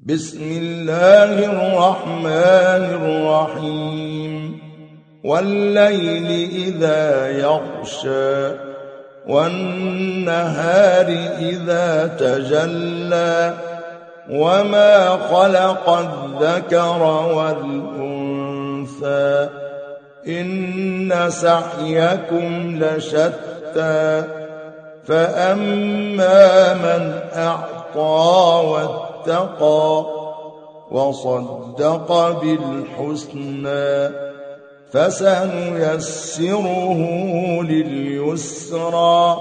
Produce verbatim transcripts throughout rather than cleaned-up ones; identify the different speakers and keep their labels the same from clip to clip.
Speaker 1: بسم الله الرحمن الرحيم والليل إذا يغشى والنهار إذا تجلى وما خلق الذكر والأنثى إن سعيكم لشتى فأما من أعطى واتقى وصدق بالحسنى فسنيسره لليسرى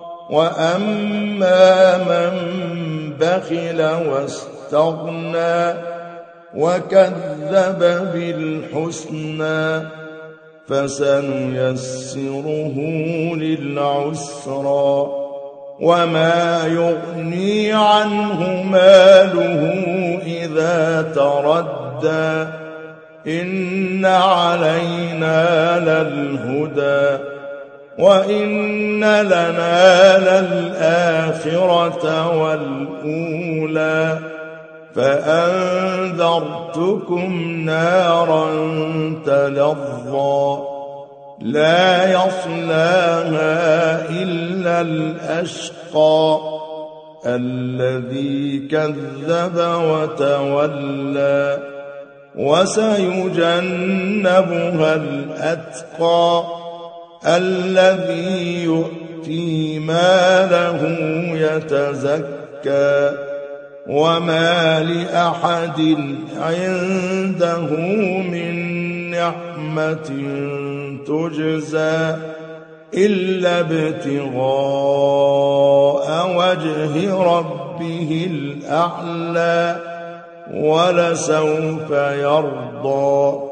Speaker 1: وأما من بخل واستغنى وكذب بالحسنى فسنيسره للعسرى وما يغني عنه ماله إذا تردى إن علينا للهدى وإن لنا للآخرة والأولى فأنذرتكم نارا تلظى لا يصلاها إلا الأشقى الذي كذب وتولى وسيجنبها الأتقى الذي يؤتي ماله يتزكى وما لأحد عنده من نعمة تجزى إلا ابتغاء وجه ربه الأعلى ولسوف يرضى